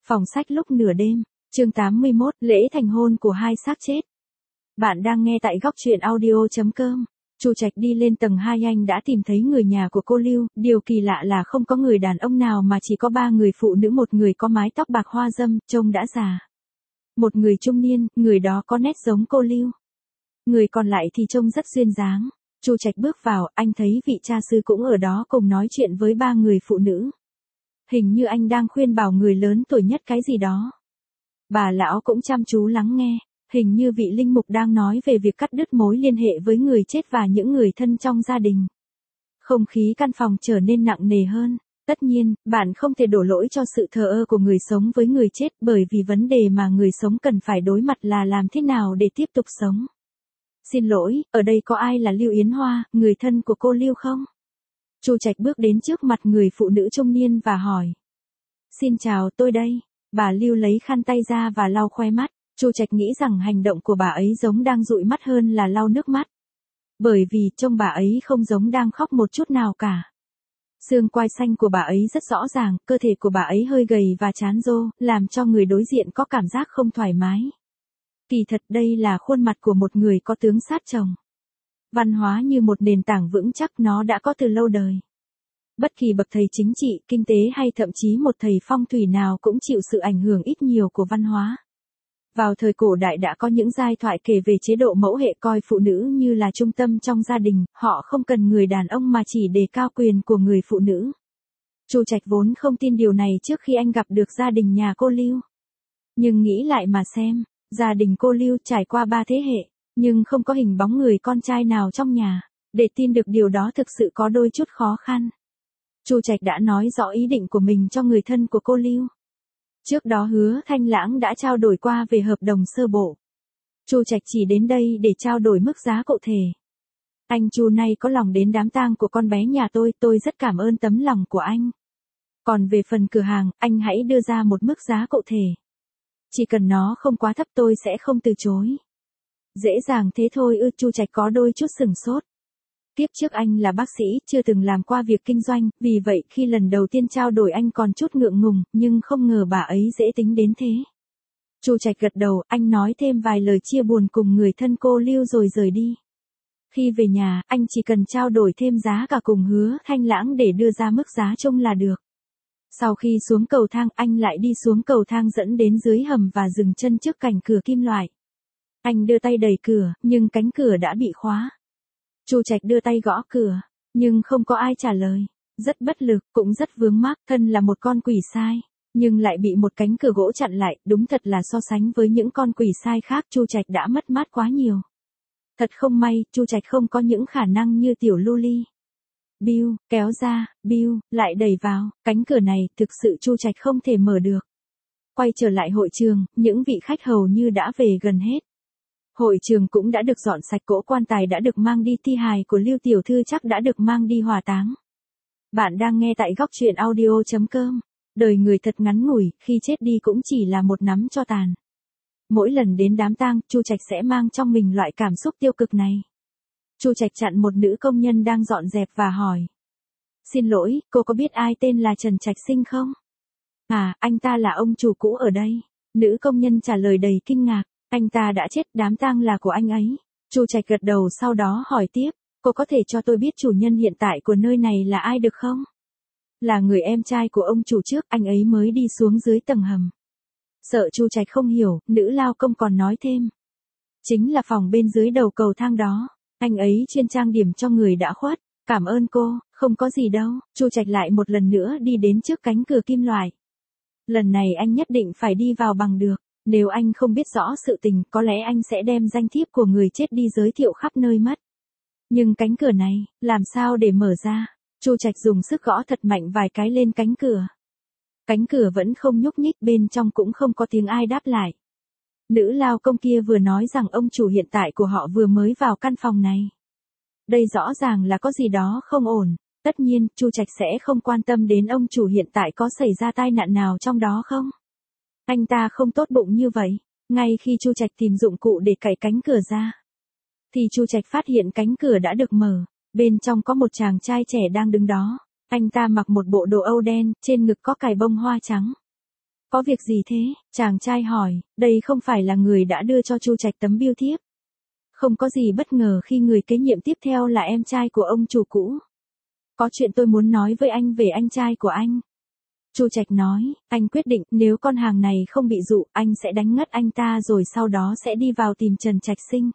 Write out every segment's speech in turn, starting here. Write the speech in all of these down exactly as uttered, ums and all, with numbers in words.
Phòng sách lúc nửa đêm, chương tám mươi mốt, lễ thành hôn của hai xác chết. Bạn đang nghe tại góc truyện audio chấm com. Chu Trạch đi lên tầng hai, anh đã tìm thấy người nhà của cô Lưu, điều kỳ lạ là không có người đàn ông nào mà chỉ có ba người phụ nữ, một người có mái tóc bạc hoa râm, trông đã già. Một người trung niên, người đó có nét giống cô Lưu. Người còn lại thì trông rất duyên dáng. Chu Trạch bước vào, anh thấy vị cha sư cũng ở đó cùng nói chuyện với ba người phụ nữ. Hình như anh đang khuyên bảo người lớn tuổi nhất cái gì đó. Bà lão cũng chăm chú lắng nghe, hình như vị linh mục đang nói về việc cắt đứt mối liên hệ với người chết và những người thân trong gia đình. Không khí căn phòng trở nên nặng nề hơn. Tất nhiên, bạn không thể đổ lỗi cho sự thờ ơ của người sống với người chết, bởi vì vấn đề mà người sống cần phải đối mặt là làm thế nào để tiếp tục sống. Xin lỗi, ở đây có ai là Lưu Yến Hoa, người thân của cô Lưu không? Chu Trạch bước đến trước mặt người phụ nữ trung niên và hỏi. Xin chào, tôi đây. Bà Lưu lấy khăn tay ra và lau khóe mắt. Chu Trạch nghĩ rằng hành động của bà ấy giống đang dụi mắt hơn là lau nước mắt. Bởi vì trông bà ấy không giống đang khóc một chút nào cả. Xương quai xanh của bà ấy rất rõ ràng, cơ thể của bà ấy hơi gầy và chán rô, làm cho người đối diện có cảm giác không thoải mái. Kỳ thật đây là khuôn mặt của một người có tướng sát chồng. Văn hóa như một nền tảng vững chắc, nó đã có từ lâu đời. Bất kỳ bậc thầy chính trị, kinh tế hay thậm chí một thầy phong thủy nào cũng chịu sự ảnh hưởng ít nhiều của văn hóa. Vào thời cổ đại đã có những giai thoại kể về chế độ mẫu hệ coi phụ nữ như là trung tâm trong gia đình, họ không cần người đàn ông mà chỉ đề cao quyền của người phụ nữ. Chu Trạch vốn không tin điều này trước khi anh gặp được gia đình nhà cô Lưu. Nhưng nghĩ lại mà xem, gia đình cô Lưu trải qua ba thế hệ, nhưng không có hình bóng người con trai nào trong nhà. Để tin được điều đó thực sự có đôi chút khó khăn. Chu Trạch đã nói rõ ý định của mình cho người thân của cô Lưu. Trước đó Hứa Thanh Lãng đã trao đổi qua về hợp đồng sơ bộ. Chu Trạch chỉ đến đây để trao đổi mức giá cụ thể. Anh Chu này có lòng đến đám tang của con bé nhà tôi, tôi rất cảm ơn tấm lòng của anh. Còn về phần cửa hàng, anh hãy đưa ra một mức giá cụ thể. Chỉ cần nó không quá thấp tôi sẽ không từ chối. Dễ dàng thế thôi ư? Chu Trạch có đôi chút sửng sốt. Tiếp trước anh là bác sĩ, chưa từng làm qua việc kinh doanh, vì vậy khi lần đầu tiên trao đổi anh còn chút ngượng ngùng, nhưng không ngờ bà ấy dễ tính đến thế. Chu Trạch gật đầu, anh nói thêm vài lời chia buồn cùng người thân cô Lưu rồi rời đi. Khi về nhà, anh chỉ cần trao đổi thêm giá cả cùng Hứa Thanh Lãng để đưa ra mức giá chung là được. Sau khi xuống cầu thang, anh lại đi xuống cầu thang dẫn đến dưới hầm và dừng chân trước cạnh cửa kim loại. Anh đưa tay đẩy cửa, nhưng cánh cửa đã bị khóa. Chu Trạch đưa tay gõ cửa, nhưng không có ai trả lời. Rất bất lực, cũng rất vướng mắc, thân là một con quỷ sai, nhưng lại bị một cánh cửa gỗ chặn lại, đúng thật là so sánh với những con quỷ sai khác, Chu Trạch đã mất mát quá nhiều. Thật không may, Chu Trạch không có những khả năng như tiểu Luli. Bill, kéo ra, Bill, lại đẩy vào, cánh cửa này, thực sự Chu Trạch không thể mở được. Quay trở lại hội trường, những vị khách hầu như đã về gần hết. Hội trường cũng đã được dọn sạch, cỗ quan tài đã được mang đi, thi hài của Lưu tiểu thư chắc đã được mang đi hỏa táng. Bạn đang nghe tại góc truyện audio chấm com. Đời người thật ngắn ngủi, khi chết đi cũng chỉ là một nắm tro tàn. Mỗi lần đến đám tang, Chu Trạch sẽ mang trong mình loại cảm xúc tiêu cực này. Chu Trạch chặn một nữ công nhân đang dọn dẹp và hỏi. Xin lỗi, cô có biết ai tên là Trần Trạch Sinh không? À, anh ta là ông chủ cũ ở đây. Nữ công nhân trả lời đầy kinh ngạc. Anh ta đã chết, đám tang là của anh ấy. Chu Trạch gật đầu, sau đó hỏi tiếp, cô có thể cho tôi biết chủ nhân hiện tại của nơi này là ai được không? Là người em trai của ông chủ trước, anh ấy mới đi xuống dưới tầng hầm. Sợ Chu Trạch không hiểu, nữ lao công còn nói thêm. Chính là phòng bên dưới đầu cầu thang đó. Anh ấy chuyên trang điểm cho người đã khuất. Cảm ơn cô, không có gì đâu. Chu Trạch lại một lần nữa đi đến trước cánh cửa kim loại. Lần này anh nhất định phải đi vào bằng được. Nếu anh không biết rõ sự tình, có lẽ anh sẽ đem danh thiếp của người chết đi giới thiệu khắp nơi mất. Nhưng cánh cửa này, làm sao để mở ra? Chu Trạch dùng sức gõ thật mạnh vài cái lên cánh cửa. Cánh cửa vẫn không nhúc nhích, bên trong cũng không có tiếng ai đáp lại. Nữ lao công kia vừa nói rằng ông chủ hiện tại của họ vừa mới vào căn phòng này. Đây rõ ràng là có gì đó không ổn. Tất nhiên, Chu Trạch sẽ không quan tâm đến ông chủ hiện tại có xảy ra tai nạn nào trong đó không. Anh ta không tốt bụng như vậy. Ngay khi Chu Trạch tìm dụng cụ để cạy cánh cửa ra, thì Chu Trạch phát hiện cánh cửa đã được mở. Bên trong có một chàng trai trẻ đang đứng đó. Anh ta mặc một bộ đồ Âu đen, trên ngực có cài bông hoa trắng. Có việc gì thế? Chàng trai hỏi, đây không phải là người đã đưa cho Chu Trạch tấm bưu thiếp. Không có gì bất ngờ khi người kế nhiệm tiếp theo là em trai của ông chủ cũ. Có chuyện tôi muốn nói với anh về anh trai của anh. Chu Trạch nói, anh quyết định nếu con hàng này không bị dụ, anh sẽ đánh ngất anh ta rồi sau đó sẽ đi vào tìm Trần Trạch Sinh.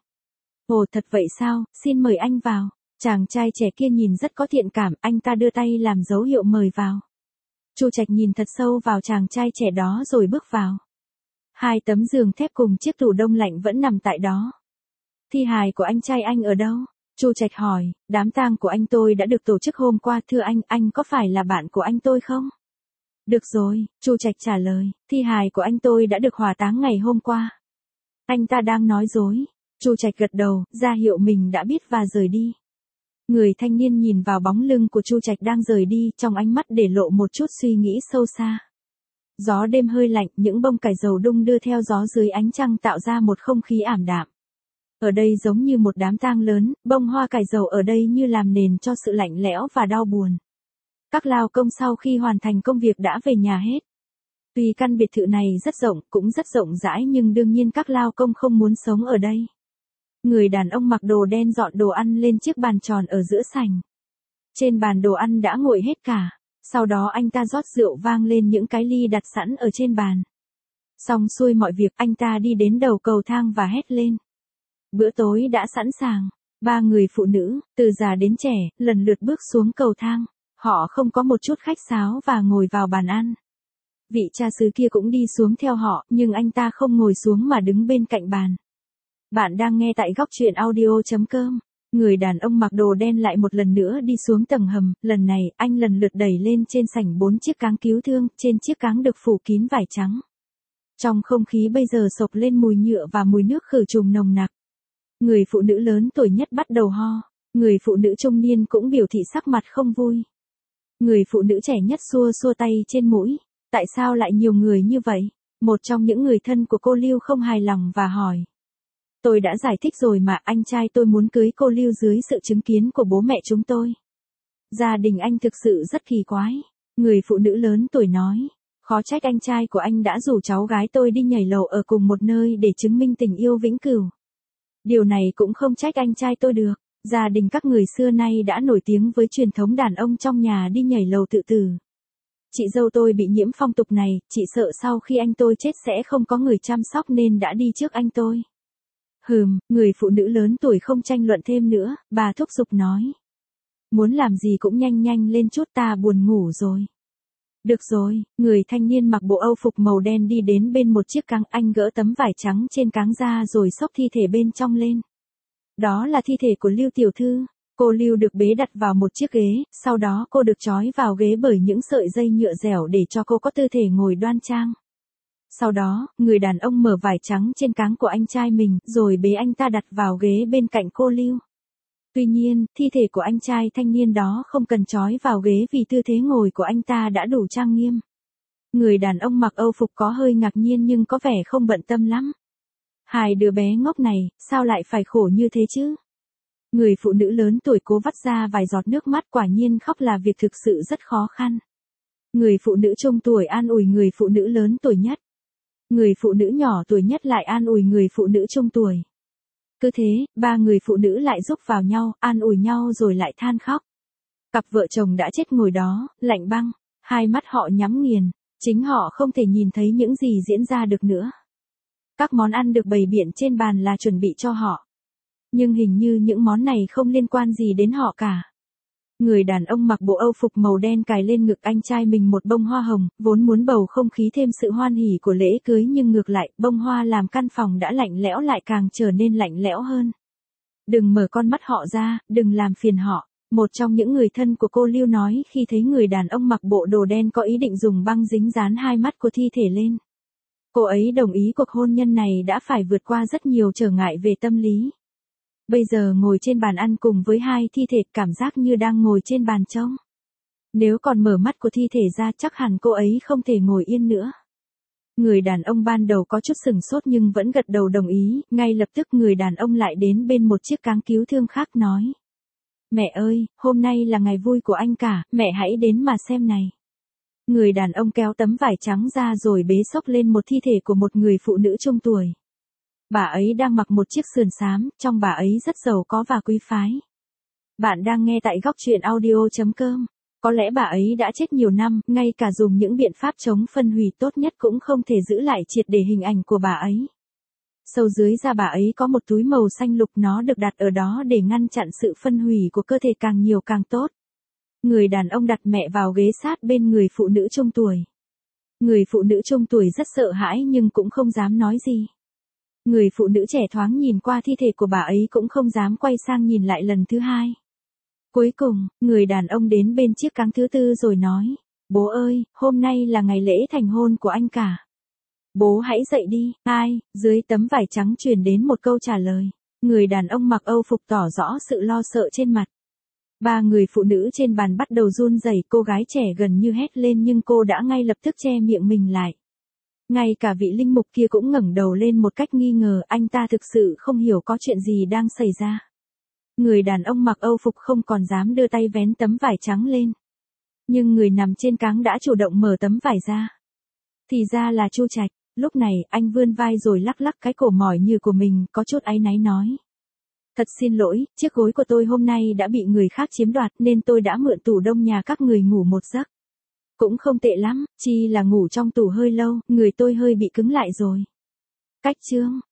Ồ thật vậy sao, xin mời anh vào. Chàng trai trẻ kia nhìn rất có thiện cảm, anh ta đưa tay làm dấu hiệu mời vào. Chu Trạch nhìn thật sâu vào chàng trai trẻ đó rồi bước vào. Hai tấm giường thép cùng chiếc tủ đông lạnh vẫn nằm tại đó. Thi hài của anh trai anh ở đâu? Chu Trạch hỏi, đám tang của anh tôi đã được tổ chức hôm qua, thưa anh, anh có phải là bạn của anh tôi không? Được rồi, Chu Trạch trả lời, thi hài của anh tôi đã được hỏa táng ngày hôm qua. Anh ta đang nói dối. Chu Trạch gật đầu, ra hiệu mình đã biết và rời đi. Người thanh niên nhìn vào bóng lưng của Chu Trạch đang rời đi, trong ánh mắt để lộ một chút suy nghĩ sâu xa. Gió đêm hơi lạnh, những bông cải dầu đung đưa theo gió dưới ánh trăng tạo ra một không khí ảm đạm. Ở đây giống như một đám tang lớn, bông hoa cải dầu ở đây như làm nền cho sự lạnh lẽo và đau buồn. Các lao công sau khi hoàn thành công việc đã về nhà hết. Tuy căn biệt thự này rất rộng, cũng rất rộng rãi nhưng đương nhiên các lao công không muốn sống ở đây. Người đàn ông mặc đồ đen dọn đồ ăn lên chiếc bàn tròn ở giữa sảnh. Trên bàn đồ ăn đã nguội hết cả. Sau đó anh ta rót rượu vang lên những cái ly đặt sẵn ở trên bàn. Xong xuôi mọi việc, anh ta đi đến đầu cầu thang và hét lên. Bữa tối đã sẵn sàng. Ba người phụ nữ, từ già đến trẻ, lần lượt bước xuống cầu thang. Họ không có một chút khách sáo và ngồi vào bàn ăn. Vị cha xứ kia cũng đi xuống theo họ, nhưng anh ta không ngồi xuống mà đứng bên cạnh bàn. Bạn đang nghe tại góc truyện audio chấm com. Người đàn ông mặc đồ đen lại một lần nữa đi xuống tầng hầm, lần này anh lần lượt đẩy lên trên sảnh bốn chiếc cáng cứu thương, trên chiếc cáng được phủ kín vải trắng. Trong không khí bây giờ sộc lên mùi nhựa và mùi nước khử trùng nồng nặc. Người phụ nữ lớn tuổi nhất bắt đầu ho, người phụ nữ trung niên cũng biểu thị sắc mặt không vui. Người phụ nữ trẻ nhất xua xua tay trên mũi, tại sao lại nhiều người như vậy? Một trong những người thân của cô Lưu không hài lòng và hỏi. Tôi đã giải thích rồi mà, anh trai tôi muốn cưới cô Lưu dưới sự chứng kiến của bố mẹ chúng tôi. Gia đình anh thực sự rất kỳ quái. Người phụ nữ lớn tuổi nói, khó trách anh trai của anh đã rủ cháu gái tôi đi nhảy lầu ở cùng một nơi để chứng minh tình yêu vĩnh cửu. Điều này cũng không trách anh trai tôi được. Gia đình các người xưa nay đã nổi tiếng với truyền thống đàn ông trong nhà đi nhảy lầu tự tử. Chị dâu tôi bị nhiễm phong tục này, chị sợ sau khi anh tôi chết sẽ không có người chăm sóc nên đã đi trước anh tôi. Hừm, người phụ nữ lớn tuổi không tranh luận thêm nữa, bà thúc giục nói. Muốn làm gì cũng nhanh nhanh lên chút, ta buồn ngủ rồi. Được rồi, người thanh niên mặc bộ âu phục màu đen đi đến bên một chiếc cáng, anh gỡ tấm vải trắng trên cáng ra rồi xốc thi thể bên trong lên. Đó là thi thể của Lưu tiểu thư. Cô Lưu được bế đặt vào một chiếc ghế, sau đó cô được trói vào ghế bởi những sợi dây nhựa dẻo để cho cô có tư thể ngồi đoan trang. Sau đó, người đàn ông mở vải trắng trên cáng của anh trai mình, rồi bế anh ta đặt vào ghế bên cạnh cô Lưu. Tuy nhiên, thi thể của anh trai thanh niên đó không cần trói vào ghế vì tư thế ngồi của anh ta đã đủ trang nghiêm. Người đàn ông mặc âu phục có hơi ngạc nhiên nhưng có vẻ không bận tâm lắm. Hai đứa bé ngốc này, sao lại phải khổ như thế chứ? Người phụ nữ lớn tuổi cố vắt ra vài giọt nước mắt, quả nhiên khóc là việc thực sự rất khó khăn. Người phụ nữ trung tuổi an ủi người phụ nữ lớn tuổi nhất. Người phụ nữ nhỏ tuổi nhất lại an ủi người phụ nữ trung tuổi. Cứ thế, ba người phụ nữ lại giúp vào nhau, an ủi nhau rồi lại than khóc. Cặp vợ chồng đã chết ngồi đó, lạnh băng, hai mắt họ nhắm nghiền, chính họ không thể nhìn thấy những gì diễn ra được nữa. Các món ăn được bày biện trên bàn là chuẩn bị cho họ. Nhưng hình như những món này không liên quan gì đến họ cả. Người đàn ông mặc bộ âu phục màu đen cài lên ngực anh trai mình một bông hoa hồng, vốn muốn bầu không khí thêm sự hoan hỉ của lễ cưới nhưng ngược lại, bông hoa làm căn phòng đã lạnh lẽo lại càng trở nên lạnh lẽo hơn. Đừng mở con mắt họ ra, đừng làm phiền họ. Một trong những người thân của cô Lưu nói khi thấy người đàn ông mặc bộ đồ đen có ý định dùng băng dính dán hai mắt của thi thể lên. Cô ấy đồng ý cuộc hôn nhân này đã phải vượt qua rất nhiều trở ngại về tâm lý. Bây giờ ngồi trên bàn ăn cùng với hai thi thể, cảm giác như đang ngồi trên bàn trông. Nếu còn mở mắt của thi thể ra chắc hẳn cô ấy không thể ngồi yên nữa. Người đàn ông ban đầu có chút sừng sốt nhưng vẫn gật đầu đồng ý, ngay lập tức người đàn ông lại đến bên một chiếc cáng cứu thương khác nói. Mẹ ơi, hôm nay là ngày vui của anh cả, mẹ hãy đến mà xem này. Người đàn ông kéo tấm vải trắng ra rồi bế xốc lên một thi thể của một người phụ nữ trung tuổi. Bà ấy đang mặc một chiếc sườn xám, trong bà ấy rất giàu có và quý phái. Bạn đang nghe tại góc truyện audio chấm com. Có lẽ bà ấy đã chết nhiều năm, ngay cả dùng những biện pháp chống phân hủy tốt nhất cũng không thể giữ lại triệt để hình ảnh của bà ấy. Sâu dưới da bà ấy có một túi màu xanh lục, nó được đặt ở đó để ngăn chặn sự phân hủy của cơ thể càng nhiều càng tốt. Người đàn ông đặt mẹ vào ghế sát bên người phụ nữ trung tuổi. Người phụ nữ trung tuổi rất sợ hãi nhưng cũng không dám nói gì. Người phụ nữ trẻ thoáng nhìn qua thi thể của bà ấy cũng không dám quay sang nhìn lại lần thứ hai. Cuối cùng, người đàn ông đến bên chiếc cáng thứ tư rồi nói, bố ơi, hôm nay là ngày lễ thành hôn của anh cả. Bố hãy dậy đi. Ai? Dưới tấm vải trắng truyền đến một câu trả lời. Người đàn ông mặc âu phục tỏ rõ sự lo sợ trên mặt. Ba người phụ nữ trên bàn bắt đầu run rẩy, cô gái trẻ gần như hét lên nhưng cô đã ngay lập tức che miệng mình lại. Ngay cả vị linh mục kia cũng ngẩng đầu lên một cách nghi ngờ, anh ta thực sự không hiểu có chuyện gì đang xảy ra. Người đàn ông mặc âu phục không còn dám đưa tay vén tấm vải trắng lên. Nhưng người nằm trên cáng đã chủ động mở tấm vải ra. Thì ra là Chu Trạch. Lúc này, anh vươn vai rồi lắc lắc cái cổ mỏi như của mình, có chút áy náy nói. Thật xin lỗi, chiếc gối của tôi hôm nay đã bị người khác chiếm đoạt nên tôi đã mượn tủ đông nhà các người ngủ một giấc. Cũng không tệ lắm, chi là ngủ trong tủ hơi lâu, người tôi hơi bị cứng lại rồi. Cách chương.